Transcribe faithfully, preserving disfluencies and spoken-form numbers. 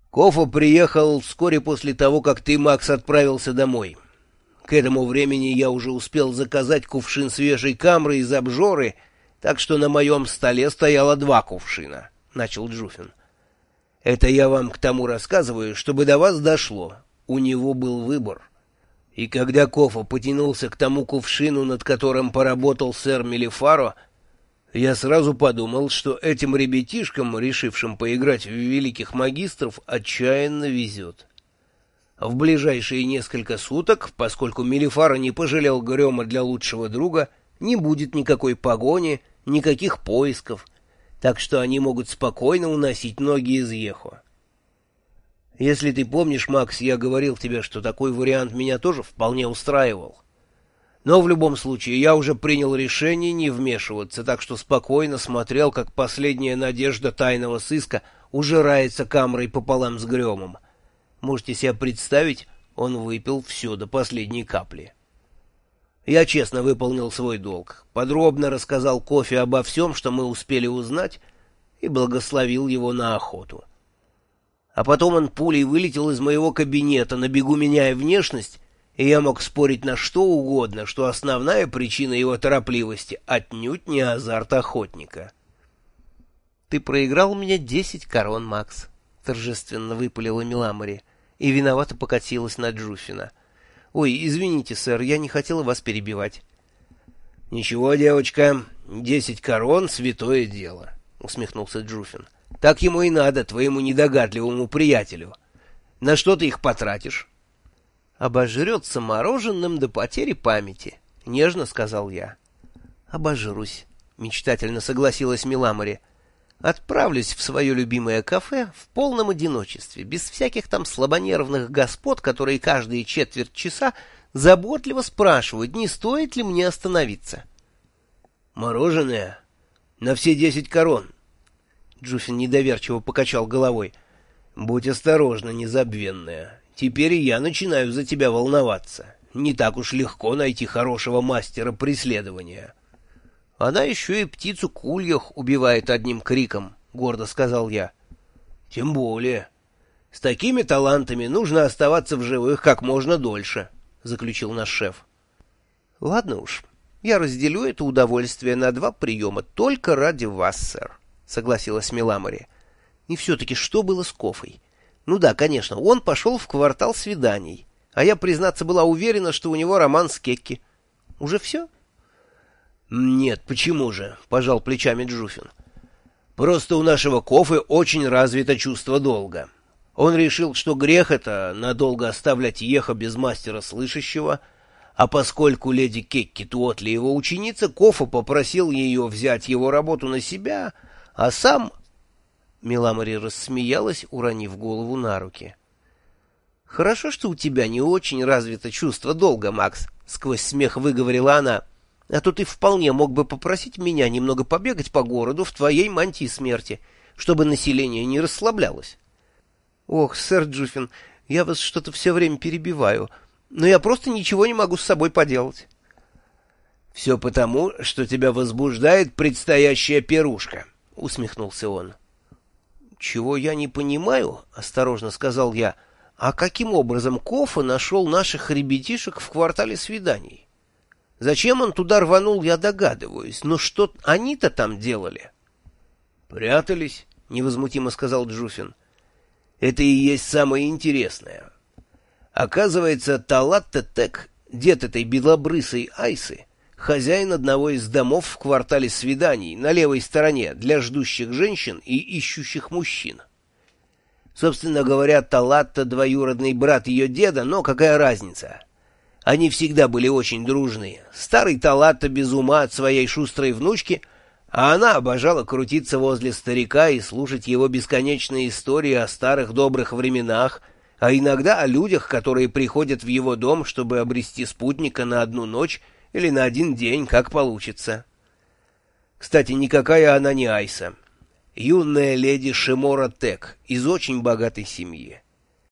Кофа приехал вскоре после того, как ты, Макс, отправился домой. К этому времени я уже успел заказать кувшин свежей камры из обжоры, так что на моем столе стояло два кувшина, — начал Джуфин. Это я вам к тому рассказываю, чтобы до вас дошло. У него был выбор. И когда Кофа потянулся к тому кувшину, над которым поработал сэр Мелифаро, я сразу подумал, что этим ребятишкам, решившим поиграть в великих магистров, отчаянно везет. В ближайшие несколько суток, поскольку Мелифаро не пожалел Грёма для лучшего друга, не будет никакой погони, никаких поисков, так что они могут спокойно уносить ноги из Ехо. Если ты помнишь, Макс, я говорил тебе, что такой вариант меня тоже вполне устраивал. Но в любом случае я уже принял решение не вмешиваться, так что спокойно смотрел, как последняя надежда тайного сыска ужирается камрой пополам с Грёмом. Можете себе представить, он выпил все до последней капли. Я честно выполнил свой долг, подробно рассказал Кофе обо всем, что мы успели узнать, и благословил его на охоту. А потом он пулей вылетел из моего кабинета, на бегу меняя внешность, и я мог спорить на что угодно, что основная причина его торопливости отнюдь не азарт охотника. — Ты проиграл мне десять корон, Макс, — торжественно выпалила Миламори, и виновато покатилась на Джуфина. — Ой, извините, сэр, я не хотела вас перебивать. — Ничего, девочка, десять корон — святое дело, — усмехнулся Джуфин. — Так ему и надо, твоему недогадливому приятелю. На что ты их потратишь? — Обожрется мороженым до потери памяти, — нежно сказал я. — Обожрусь, — мечтательно согласилась Миламори. — Отправлюсь в свое любимое кафе в полном одиночестве, без всяких там слабонервных господ, которые каждые четверть часа заботливо спрашивают, не стоит ли мне остановиться. — Мороженое? На все десять корон? Джуфин недоверчиво покачал головой. — Будь осторожна, незабвенная. Теперь я начинаю за тебя волноваться. Не так уж легко найти хорошего мастера преследования. — Она еще и птицу кульях убивает одним криком, — гордо сказал я. — Тем более. С такими талантами нужно оставаться в живых как можно дольше, — заключил наш шеф. — Ладно уж, я разделю это удовольствие на два приема только ради вас, сэр, — согласилась Миламори. — И все-таки что было с Кофой? Ну да, конечно, он пошел в квартал свиданий, а я, признаться, была уверена, что у него роман с Кекки. Уже все? — Нет, почему же, — пожал плечами Джуфин. — Просто у нашего Кофы очень развито чувство долга. Он решил, что грех это надолго оставлять Ехо без мастера слышащего, а поскольку леди Кекки Туотли его ученица, Кофа попросил ее взять его работу на себя, а сам... Миламори рассмеялась, уронив голову на руки. — Хорошо, что у тебя не очень развито чувство долга, Макс, — сквозь смех выговорила она. — А то ты вполне мог бы попросить меня немного побегать по городу в твоей мантии смерти, чтобы население не расслаблялось. — Ох, сэр Джуфин, я вас что-то все время перебиваю, но я просто ничего не могу с собой поделать. — Все потому, что тебя возбуждает предстоящая пирушка, — усмехнулся он. — Чего я не понимаю, — осторожно сказал я, — а каким образом Кофа нашел наших ребятишек в квартале свиданий? Зачем он туда рванул, я догадываюсь, но что они-то там делали? — Прятались, — невозмутимо сказал Джуфин. — Это и есть самое интересное. Оказывается, Талатте Тек, дед этой белобрысой Айсы, хозяин одного из домов в квартале свиданий на левой стороне для ждущих женщин и ищущих мужчин. Собственно говоря, Талатта — двоюродный брат ее деда, но какая разница? Они всегда были очень дружны. Старый Талатта без ума от своей шустрой внучки, а она обожала крутиться возле старика и слушать его бесконечные истории о старых добрых временах, а иногда о людях, которые приходят в его дом, чтобы обрести спутника на одну ночь или на один день, как получится. Кстати, никакая она не Айса. Юная леди Шимора Тек из очень богатой семьи.